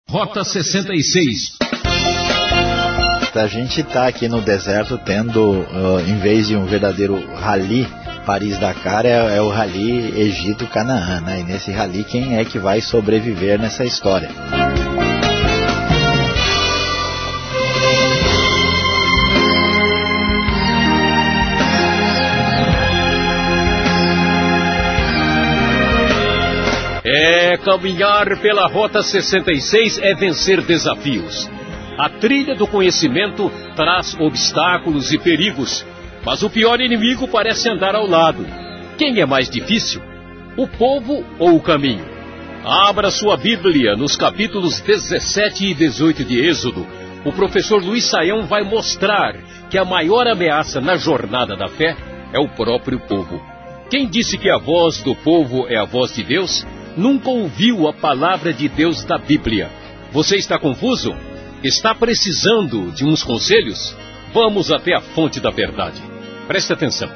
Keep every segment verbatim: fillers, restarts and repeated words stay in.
Rota sessenta e seis. A gente está aqui no deserto tendo, uh, em vez de um verdadeiro rally Paris-Dakar, é, é o rally Egito-Canaã, né? E nesse rally, quem é que vai sobreviver nessa história? É, caminhar pela Rota sessenta e seis é vencer desafios. A trilha do conhecimento traz obstáculos e perigos, mas o pior inimigo parece andar ao lado. Quem é mais difícil? O povo ou o caminho? Abra sua Bíblia nos capítulos dezessete e dezoito de Êxodo. O professor Luiz Saião vai mostrar que a maior ameaça na jornada da fé é o próprio povo. Quem disse que a voz do povo é a voz de Deus, nunca ouviu a palavra de Deus da Bíblia. Você está confuso? Está precisando de uns conselhos? Vamos até a fonte da verdade. Preste atenção.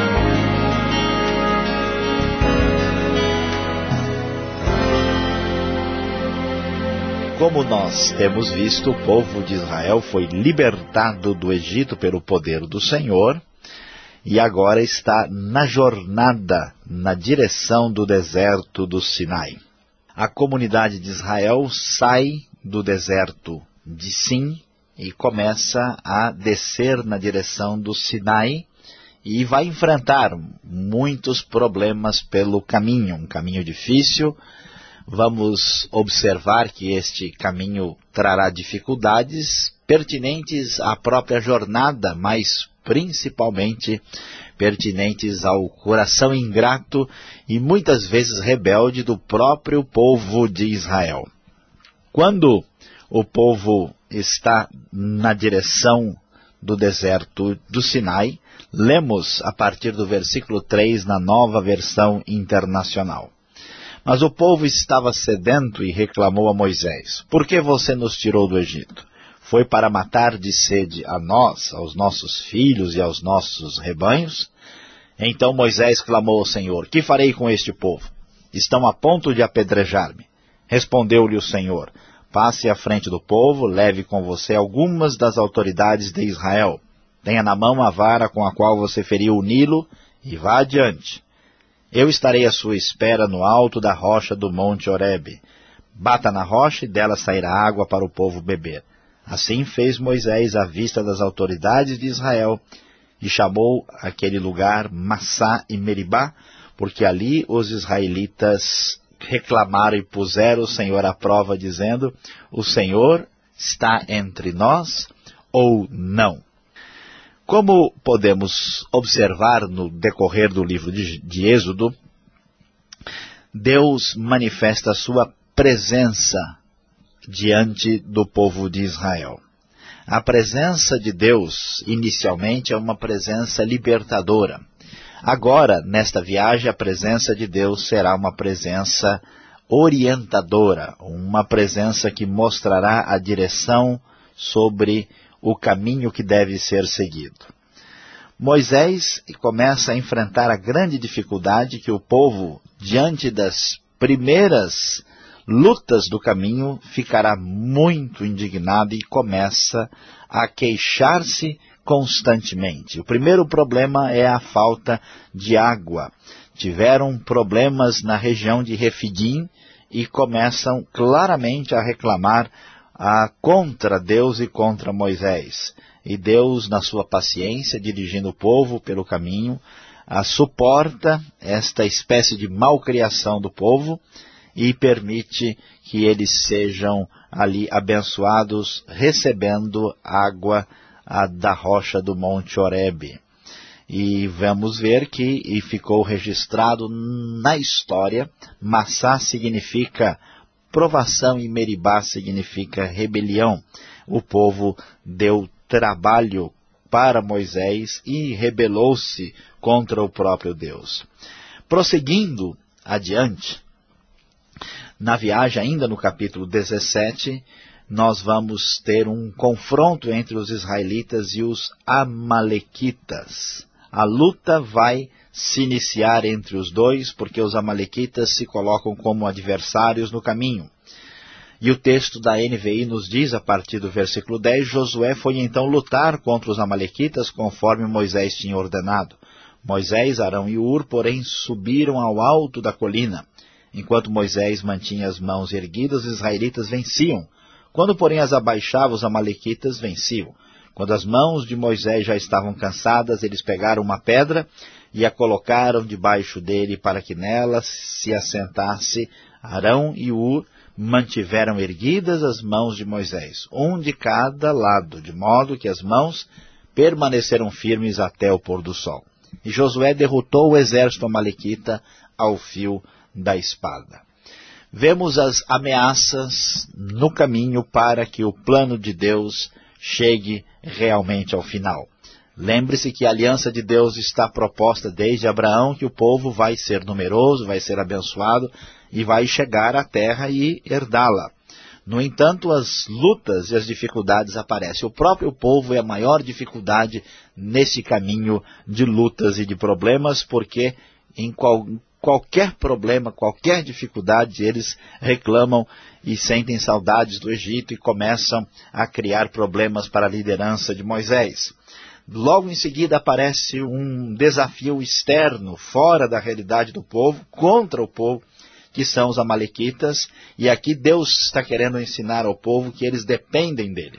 Como nós temos visto, o povo de Israel foi libertado do Egito pelo poder do Senhor e agora está na jornada, na direção do deserto do Sinai. A comunidade de Israel sai do deserto de Sim e começa a descer na direção do Sinai e vai enfrentar muitos problemas pelo caminho, um caminho difícil. Vamos observar que este caminho trará dificuldades pertinentes à própria jornada, mas principalmente pertinentes ao coração ingrato e muitas vezes rebelde do próprio povo de Israel. Quando o povo está na direção do deserto do Sinai, lemos a partir do versículo três na Nova Versão Internacional. Mas o povo estava sedento e reclamou a Moisés: por que você nos tirou do Egito? Foi para matar de sede a nós, aos nossos filhos e aos nossos rebanhos? Então Moisés clamou ao Senhor: que farei com este povo? Estão a ponto de apedrejar-me. Respondeu-lhe o Senhor: passe à frente do povo, leve com você algumas das autoridades de Israel. Tenha na mão a vara com a qual você feriu o Nilo e vá adiante. Eu estarei à sua espera no alto da rocha do monte Horebe. Bata na rocha e dela sairá água para o povo beber. Assim fez Moisés à vista das autoridades de Israel e chamou aquele lugar Massá e Meribá, porque ali os israelitas reclamaram e puseram o Senhor à prova, dizendo: o Senhor está entre nós ou não? Como podemos observar no decorrer do livro de, de Êxodo, Deus manifesta a sua presença diante do povo de Israel. A presença de Deus, inicialmente, é uma presença libertadora. Agora, nesta viagem, a presença de Deus será uma presença orientadora, uma presença que mostrará a direção sobre o caminho que deve ser seguido. Moisés começa a enfrentar a grande dificuldade que o povo, diante das primeiras lutas do caminho, ficará muito indignado e começa a queixar-se constantemente. O primeiro problema é a falta de água. Tiveram problemas na região de Refidim e começam claramente a reclamar a, contra Deus e contra Moisés. E Deus, na sua paciência, dirigindo o povo pelo caminho, a, suporta esta espécie de malcriação do povo e permite que eles sejam ali abençoados, recebendo água a, da rocha do Monte Horebe. E vamos ver que e ficou registrado na história, Massá significa provação e Meribá significa rebelião. O povo deu trabalho para Moisés e rebelou-se contra o próprio Deus. Prosseguindo adiante, na viagem, ainda no capítulo dezessete, nós vamos ter um confronto entre os israelitas e os amalequitas. A luta vai se iniciar entre os dois, porque os amalequitas se colocam como adversários no caminho. E o texto da N V I nos diz, a partir do versículo dez, Josué foi então lutar contra os amalequitas conforme Moisés tinha ordenado. Moisés, Arão e Ur, porém, subiram ao alto da colina. Enquanto Moisés mantinha as mãos erguidas, os israelitas venciam. Quando, porém, as abaixava, os amalequitas venciam. Quando as mãos de Moisés já estavam cansadas, eles pegaram uma pedra e a colocaram debaixo dele para que nela se assentasse. Arão e Ur mantiveram erguidas as mãos de Moisés, um de cada lado, de modo que as mãos permaneceram firmes até o pôr do sol. E Josué derrotou o exército amalequita ao fio da espada. Vemos as ameaças no caminho para que o plano de Deus chegue realmente ao final. Lembre-se que a aliança de Deus está proposta desde Abraão, que o povo vai ser numeroso, vai ser abençoado e vai chegar à terra e herdá-la. No entanto, as lutas e as dificuldades aparecem. O próprio povo é a maior dificuldade nesse caminho de lutas e de problemas, porque em qual, qualquer problema, qualquer dificuldade, eles reclamam e sentem saudades do Egito e começam a criar problemas para a liderança de Moisés. Logo em seguida aparece um desafio externo, fora da realidade do povo, contra o povo, que são os amalequitas, e aqui Deus está querendo ensinar ao povo que eles dependem dele.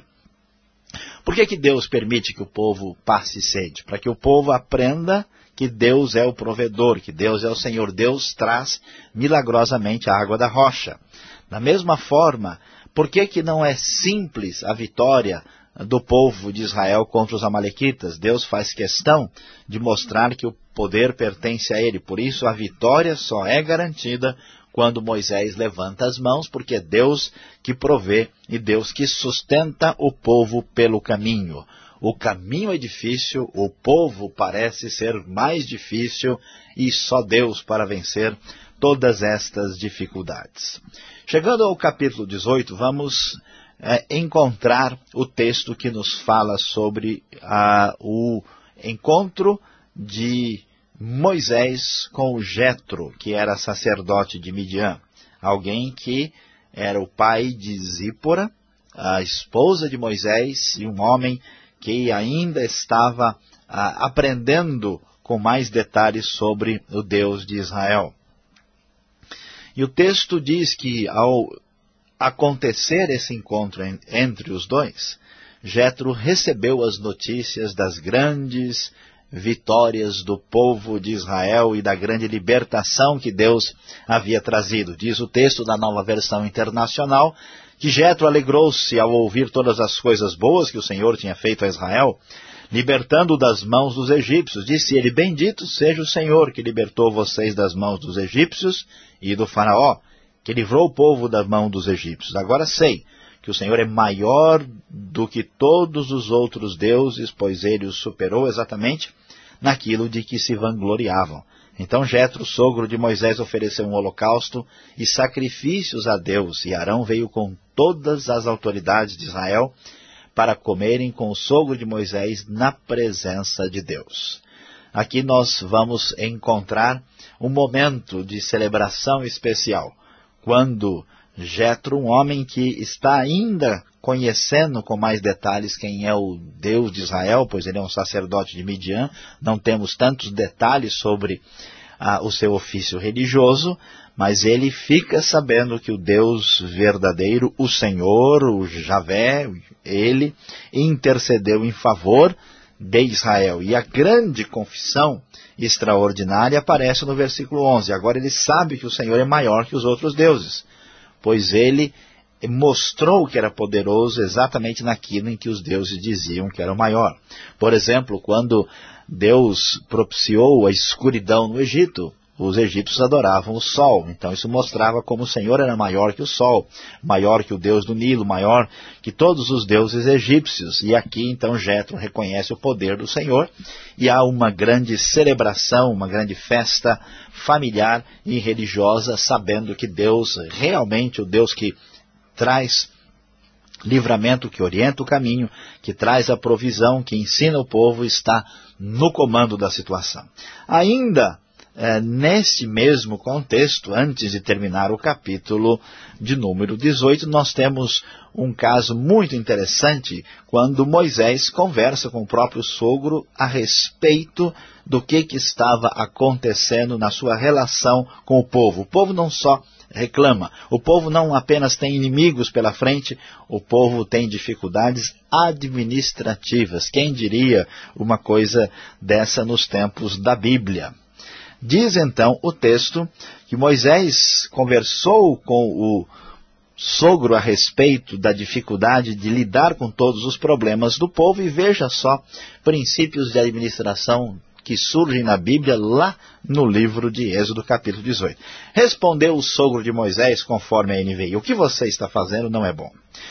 Por que que Deus permite que o povo passe sede? Para que o povo aprenda que Deus é o provedor, que Deus é o Senhor. Deus traz milagrosamente a água da rocha. Da mesma forma, por que que não é simples a vitória do povo de Israel contra os amalequitas? Deus faz questão de mostrar que o poder pertence a ele. Por isso a vitória só é garantida quando Moisés levanta as mãos, porque é Deus que provê e Deus que sustenta o povo pelo caminho. O caminho é difícil, o povo parece ser mais difícil e só Deus para vencer todas estas dificuldades. Chegando ao capítulo dezoito, vamos é, encontrar o texto que nos fala sobre ah, o encontro de Moisés com o Jetro, que era sacerdote de Midian, alguém que era o pai de Zípora, a esposa de Moisés, e um homem que ainda estava ah, aprendendo com mais detalhes sobre o Deus de Israel. E o texto diz que ao acontecer esse encontro en, entre os dois, Jetro recebeu as notícias das grandes vitórias do povo de Israel e da grande libertação que Deus havia trazido. Diz o texto da Nova Versão Internacional que Jetro alegrou-se ao ouvir todas as coisas boas que o Senhor tinha feito a Israel, libertando-o das mãos dos egípcios. Disse ele: bendito seja o Senhor que libertou vocês das mãos dos egípcios e do faraó, que livrou o povo da mão dos egípcios. Agora sei que o Senhor é maior do que todos os outros deuses, pois ele os superou exatamente naquilo de que se vangloriavam. Então Jetro, sogro de Moisés, ofereceu um holocausto e sacrifícios a Deus, e Arão veio com todas as autoridades de Israel para comerem com o sogro de Moisés na presença de Deus. Aqui nós vamos encontrar um momento de celebração especial, quando Jetro, um homem que está ainda conhecendo com mais detalhes quem é o Deus de Israel, pois ele é um sacerdote de Midian, não temos tantos detalhes sobre ah, o seu ofício religioso, mas ele fica sabendo que o Deus verdadeiro, o Senhor, o Javé, ele intercedeu em favor de Israel. E a grande confissão extraordinária aparece no versículo onze. Agora ele sabe que o Senhor é maior que os outros deuses, pois ele mostrou que era poderoso exatamente naquilo em que os deuses diziam que era o maior. Por exemplo, quando Deus propiciou a escuridão no Egito, os egípcios adoravam o sol. Então isso mostrava como o Senhor era maior que o sol, maior que o Deus do Nilo, maior que todos os deuses egípcios. E aqui então Jetro reconhece o poder do Senhor e há uma grande celebração, uma grande festa familiar e religiosa, sabendo que Deus, realmente o Deus que traz livramento, que orienta o caminho, que traz a provisão, que ensina o povo, está no comando da situação. Ainda é, neste mesmo contexto, antes de terminar o capítulo de número dezoito, nós temos um caso muito interessante quando Moisés conversa com o próprio sogro a respeito do que, que estava acontecendo na sua relação com o povo. O povo não só reclama, o povo não apenas tem inimigos pela frente, o povo tem dificuldades administrativas. Quem diria uma coisa dessa nos tempos da Bíblia? Diz então o texto que Moisés conversou com o sogro a respeito da dificuldade de lidar com todos os problemas do povo, e veja só, princípios de administração que surgem na Bíblia lá no livro de Êxodo, capítulo dezoito. Respondeu o sogro de Moisés, conforme a N V I: o que você está fazendo não é bom.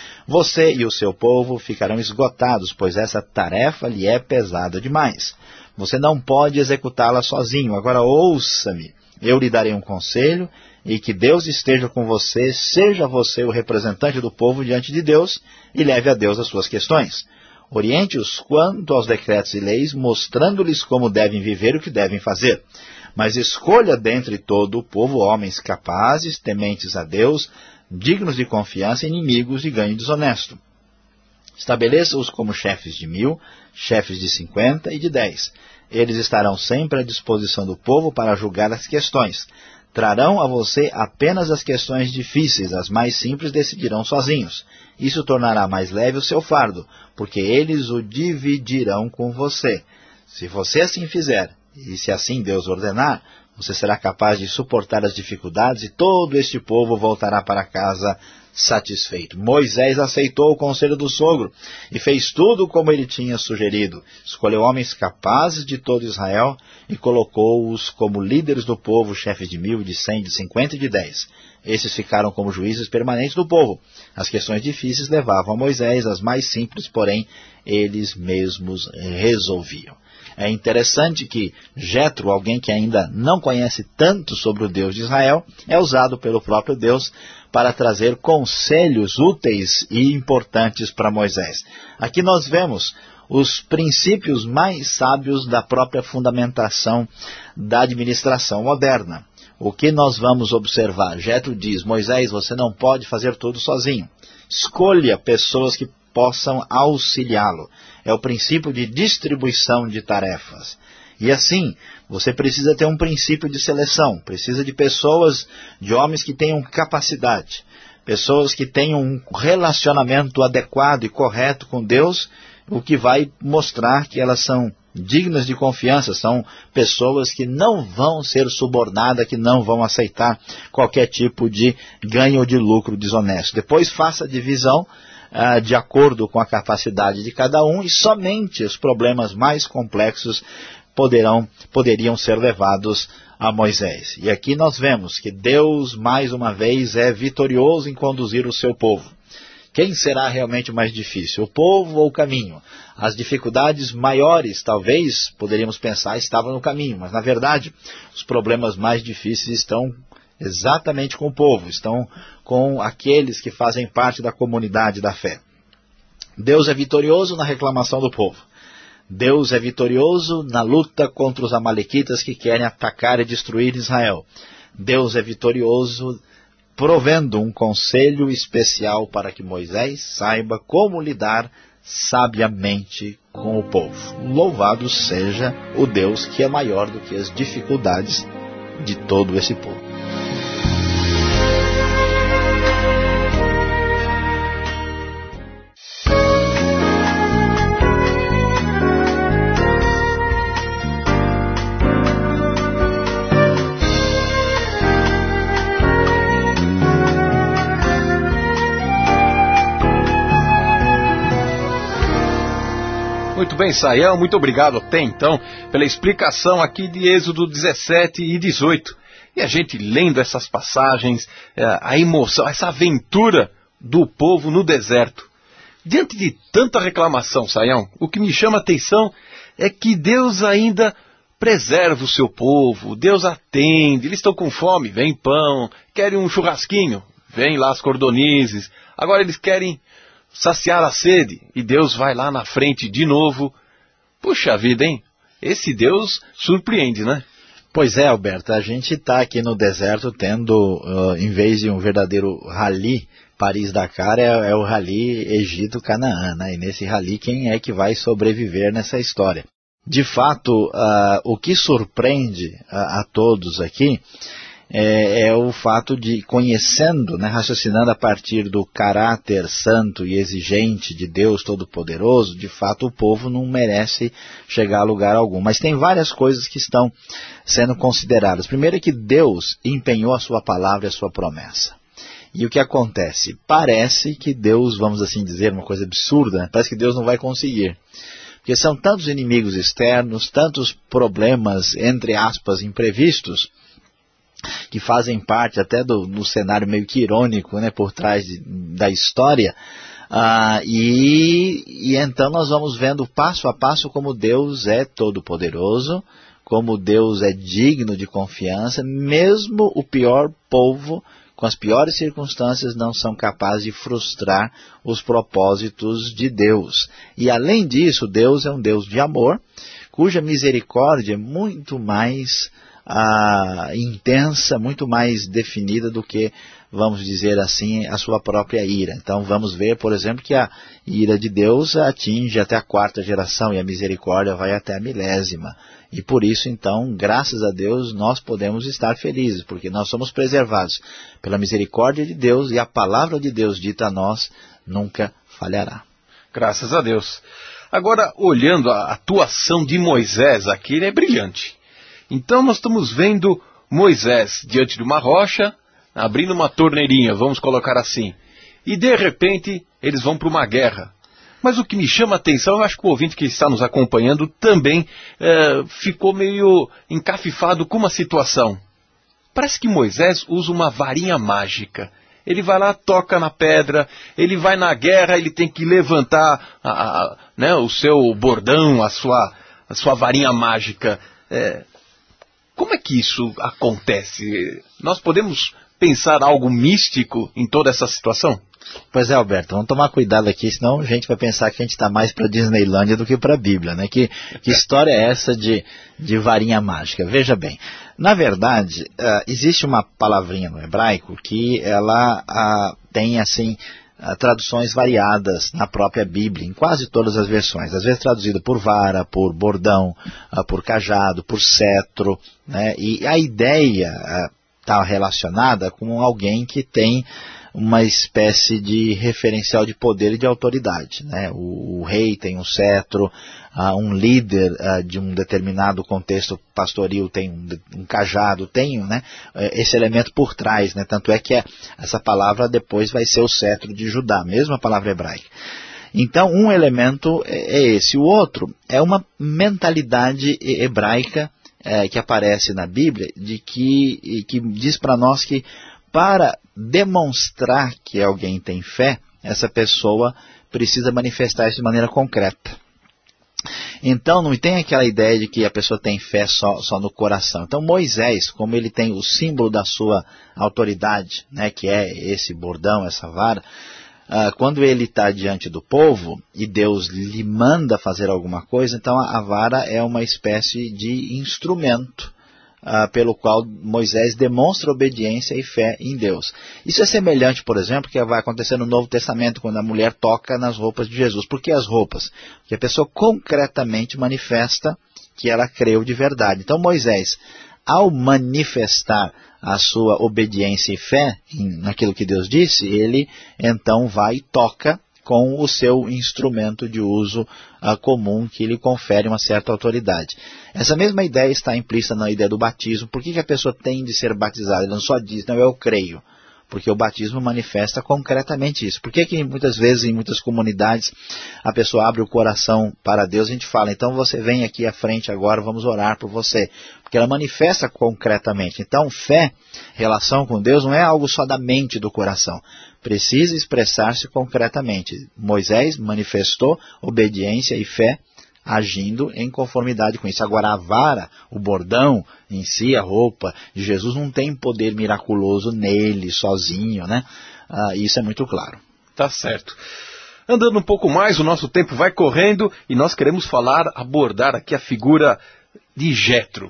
Você e o seu povo ficarão esgotados, pois essa tarefa lhe é pesada demais. Você não pode executá-la sozinho. Agora ouça-me, eu lhe darei um conselho, e que Deus esteja com você, seja você o representante do povo diante de Deus, e leve a Deus as suas questões. Oriente-os quanto aos decretos e leis, mostrando-lhes como devem viver e o que devem fazer. Mas escolha dentre todo o povo homens capazes, tementes a Deus, dignos de confiança, inimigos de ganho desonesto. Estabeleça-os como chefes de mil, chefes de cinquenta e de dez. Eles estarão sempre à disposição do povo para julgar as questões. Trarão a você apenas as questões difíceis, as mais simples decidirão sozinhos. Isso tornará mais leve o seu fardo, porque eles o dividirão com você. Se você assim fizer, e se assim Deus ordenar, você será capaz de suportar as dificuldades e todo este povo voltará para casa satisfeito. Moisés aceitou o conselho do sogro e fez tudo como ele tinha sugerido. Escolheu homens capazes de todo Israel e colocou-os como líderes do povo, chefes de mil, de cem, de cinquenta e de dez. Esses ficaram como juízes permanentes do povo. As questões difíceis levavam a Moisés, as mais simples, porém, eles mesmos resolviam. É interessante que Jetro, alguém que ainda não conhece tanto sobre o Deus de Israel, é usado pelo próprio Deus para trazer conselhos úteis e importantes para Moisés. Aqui nós vemos os princípios mais sábios da própria fundamentação da administração moderna. O que nós vamos observar? Jetro diz: Moisés, você não pode fazer tudo sozinho. Escolha pessoas que possam auxiliá-lo. É o princípio de distribuição de tarefas. E assim, você precisa ter um princípio de seleção. Precisa de pessoas, de homens que tenham capacidade. Pessoas que tenham um relacionamento adequado e correto com Deus, o que vai mostrar que elas são dignas de confiança. São pessoas que não vão ser subornadas, que não vão aceitar qualquer tipo de ganho ou de lucro desonesto. Depois faça a divisão Uh, de acordo com a capacidade de cada um, e somente os problemas mais complexos poderão, poderiam ser levados a Moisés. E aqui nós vemos que Deus, mais uma vez, é vitorioso em conduzir o seu povo. Quem será realmente mais difícil, o povo ou o caminho? As dificuldades maiores, talvez, poderíamos pensar, estavam no caminho, mas na verdade, os problemas mais difíceis estão exatamente com o povo, estão com aqueles que fazem parte da comunidade da fé. Deus é vitorioso na reclamação do povo. Deus é vitorioso na luta contra os amalequitas que querem atacar e destruir Israel. Deus é vitorioso provendo um conselho especial para que Moisés saiba como lidar sabiamente com o povo. Louvado seja o Deus que é maior do que as dificuldades de todo esse povo. Muito bem, Saião, muito obrigado até então pela explicação aqui de Êxodo dezessete e dezoito. E a gente lendo essas passagens, a emoção, essa aventura do povo no deserto. Diante de tanta reclamação, Saião, o que me chama a atenção é que Deus ainda preserva o seu povo, Deus atende, eles estão com fome, vem pão, querem um churrasquinho, vem lá as cordonizes, agora eles querem saciar a sede, e Deus vai lá na frente de novo. Puxa vida, hein? Esse Deus surpreende, né? Pois é, Alberto, a gente está aqui no deserto tendo, uh, em vez de um verdadeiro rally Paris-Dakar, é, é o rally Egito-Canaã, né? E nesse rally, quem é que vai sobreviver nessa história? De fato, uh, o que surpreende a, a todos aqui é, é o fato de, conhecendo, né, raciocinando a partir do caráter santo e exigente de Deus Todo-Poderoso, de fato o povo não merece chegar a lugar algum. Mas tem várias coisas que estão sendo consideradas. Primeiro é que Deus empenhou a sua palavra e a sua promessa. E o que acontece? Parece que Deus, vamos assim dizer, uma coisa absurda, né? Parece que Deus não vai conseguir. Porque são tantos inimigos externos, tantos problemas, entre aspas, imprevistos, que fazem parte até do, do cenário meio que irônico, né, por trás de, da história, ah, e, e então nós vamos vendo passo a passo como Deus é todo-poderoso, como Deus é digno de confiança, mesmo o pior povo, com as piores circunstâncias, não são capazes de frustrar os propósitos de Deus. E além disso, Deus é um Deus de amor, cuja misericórdia é muito mais Ah, intensa, muito mais definida do que, vamos dizer assim, a sua própria ira. Então vamos ver, por exemplo, que a ira de Deus atinge até a quarta geração e a misericórdia vai até a milésima. E por isso, então, graças a Deus, nós podemos estar felizes, porque nós somos preservados pela misericórdia de Deus e a palavra de Deus dita a nós nunca falhará. Graças a Deus. Agora, olhando a atuação de Moisés aqui, ele é brilhante. Então nós estamos vendo Moisés diante de uma rocha, abrindo uma torneirinha, vamos colocar assim. E de repente eles vão para uma guerra. Mas o que me chama a atenção, eu acho que o ouvinte que está nos acompanhando também é, ficou meio encafifado com uma situação. Parece que Moisés usa uma varinha mágica. Ele vai lá, toca na pedra, ele vai na guerra, ele tem que levantar a, a, né, o seu bordão, a sua, a sua varinha mágica. É, Como é que isso acontece? Nós podemos pensar algo místico em toda essa situação? Pois é, Alberto, vamos tomar cuidado aqui, senão a gente vai pensar que a gente está mais para Disneylândia do que para a Bíblia, né? Que, que história é essa de, de varinha mágica? Veja bem, na verdade, uh, existe uma palavrinha no hebraico que ela uh, tem, assim, uh, traduções variadas na própria Bíblia, em quase todas as versões. Às vezes traduzida por vara, por bordão, uh, por cajado, por cetro, né? E a ideia está uh, relacionada com alguém que tem uma espécie de referencial de poder e de autoridade, né? O, o rei tem um cetro, uh, um líder uh, de um determinado contexto pastoril tem um, um cajado, tem, né, esse elemento por trás, né? Tanto é que é, essa palavra depois vai ser o cetro de Judá, mesmo a palavra hebraica. Então, um elemento é, é esse. O outro é uma mentalidade hebraica é, que aparece na Bíblia, de que, que diz para nós que para demonstrar que alguém tem fé, essa pessoa precisa manifestar isso de maneira concreta. Então não tem aquela ideia de que a pessoa tem fé só, só no coração. Então Moisés, como ele tem o símbolo da sua autoridade, né, que é esse bordão, essa vara, uh, quando ele está diante do povo e Deus lhe manda fazer alguma coisa, então a, a vara é uma espécie de instrumento Uh, pelo qual Moisés demonstra obediência e fé em Deus. Isso é semelhante, por exemplo, que vai acontecer no Novo Testamento, quando a mulher toca nas roupas de Jesus. Por que as roupas? Porque a pessoa concretamente manifesta que ela creu de verdade. Então Moisés, ao manifestar a sua obediência e fé em, naquilo que Deus disse, ele então vai e toca com o seu instrumento de uso uh, comum, que lhe confere uma certa autoridade. Essa mesma ideia está implícita na ideia do batismo. Por que, que a pessoa tem de ser batizada? Ele não só diz, não, eu creio. Porque o batismo manifesta concretamente isso. Por que, que muitas vezes, em muitas comunidades, a pessoa abre o coração para Deus e a gente fala, então você vem aqui à frente agora, vamos orar por você. Porque ela manifesta concretamente. Então, fé, relação com Deus, não é algo só da mente do coração. Precisa expressar-se concretamente. Moisés manifestou obediência e fé agindo em conformidade com isso. Agora a vara, o bordão em si, a roupa de Jesus não tem poder miraculoso nele, sozinho, né? Ah, isso é muito claro. Tá certo. Andando um pouco mais, o nosso tempo vai correndo e nós queremos falar, abordar aqui a figura de Jetro.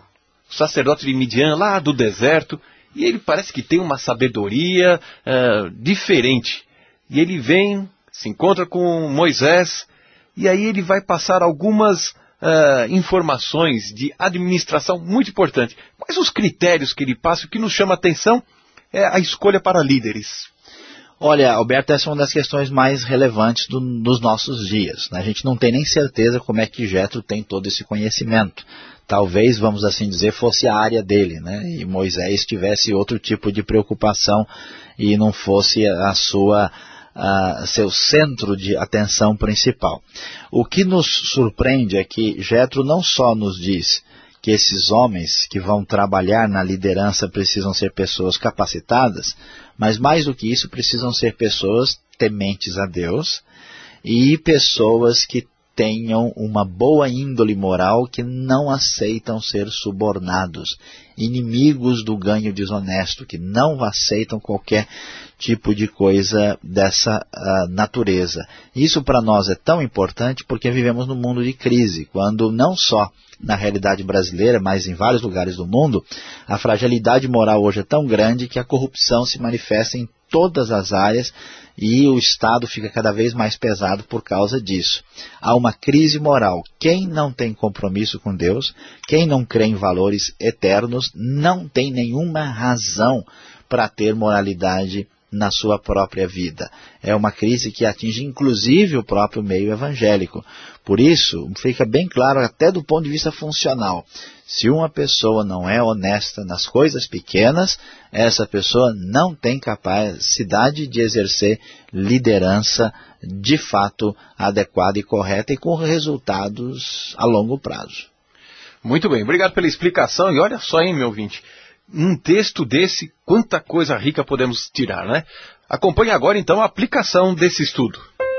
sacerdote de Midian, lá do deserto, e ele parece que tem uma sabedoria uh, diferente. E ele vem, se encontra com Moisés, e aí ele vai passar algumas uh, informações de administração muito importantes. Quais os critérios que ele passa? O que nos chama a atenção é a escolha para líderes. Olha, Alberto, essa é uma das questões mais relevantes do, dos nossos dias, né? A gente não tem nem certeza como é que Jétro tem todo esse conhecimento. Talvez, vamos assim dizer, fosse a área dele, né? E Moisés tivesse outro tipo de preocupação e não fosse a sua, a, seu centro de atenção principal. O que nos surpreende é que Jétro não só nos diz que esses homens que vão trabalhar na liderança precisam ser pessoas capacitadas, mas mais do que isso, precisam ser pessoas tementes a Deus e pessoas que tenham uma boa índole moral, que não aceitam ser subornados, inimigos do ganho desonesto, que não aceitam qualquer tipo de coisa dessa uh, natureza. Isso para nós é tão importante porque vivemos num mundo de crise, quando não só na realidade brasileira, mas em vários lugares do mundo, a fragilidade moral hoje é tão grande que a corrupção se manifesta em todas as áreas e o Estado fica cada vez mais pesado por causa disso. Há uma crise moral. Quem não tem compromisso com Deus, quem não crê em valores eternos, não tem nenhuma razão para ter moralidade na sua própria vida. É uma crise que atinge inclusive o próprio meio evangélico. Por isso, fica bem claro até do ponto de vista funcional. Se uma pessoa não é honesta nas coisas pequenas, essa pessoa não tem capacidade de exercer liderança de fato adequada e correta e com resultados a longo prazo. Muito bem, obrigado pela explicação. E olha só, hein, meu ouvinte, um texto desse, quanta coisa rica podemos tirar, né? Acompanhe agora então a aplicação desse estudo.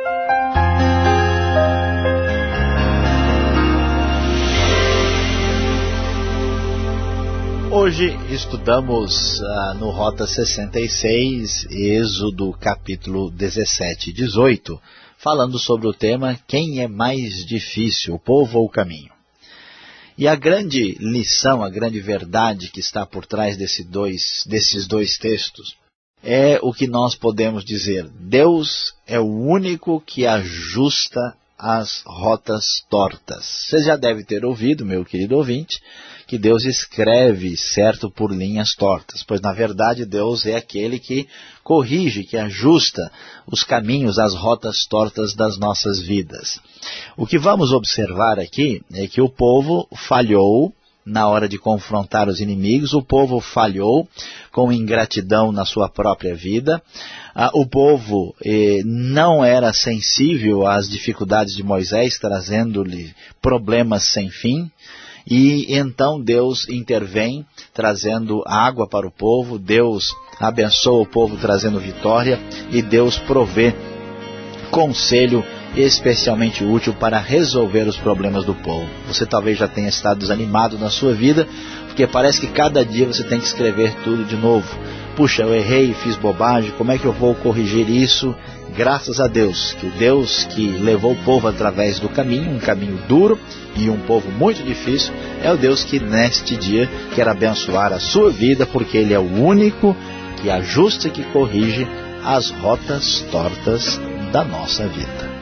Hoje estudamos uh, no Rota sessenta e seis, Êxodo capítulo dezessete e dezoito, falando sobre o tema quem é mais difícil, o povo ou o caminho. E a grande lição, a grande verdade que está por trás desse dois, desses dois textos é o que nós podemos dizer. Deus é o único que ajusta as rotas tortas. Você já deve ter ouvido, meu querido ouvinte, que Deus escreve certo por linhas tortas, pois na verdade Deus é aquele que corrige, que ajusta os caminhos, as rotas tortas das nossas vidas. O que vamos observar aqui é que o povo falhou na hora de confrontar os inimigos, o povo falhou com ingratidão na sua própria vida, ah, o povo eh, não era sensível às dificuldades de Moisés, trazendo-lhe problemas sem fim, e então Deus intervém, trazendo água para o povo, Deus abençoa o povo, trazendo vitória, e Deus provê conselho especialmente útil para resolver os problemas do povo. Você talvez já tenha estado desanimado na sua vida, porque parece que cada dia você tem que escrever tudo de novo. Puxa, eu errei, fiz bobagem, como é que eu vou corrigir isso? Graças a Deus, que o Deus que levou o povo através do caminho, um caminho duro e um povo muito difícil, é o Deus que neste dia quer abençoar a sua vida, porque Ele é o único que ajusta e que corrige as rotas tortas da nossa vida.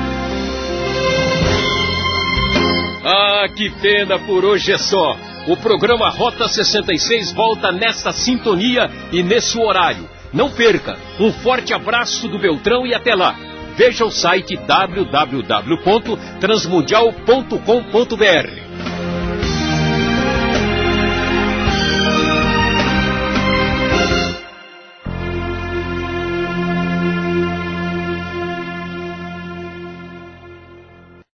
Ah, que pena, por hoje é só. O programa Rota sessenta e seis volta nesta sintonia e nesse horário. Não perca. Um forte abraço do Beltrão e até lá. Veja o site w w w ponto transmundial ponto com ponto b r.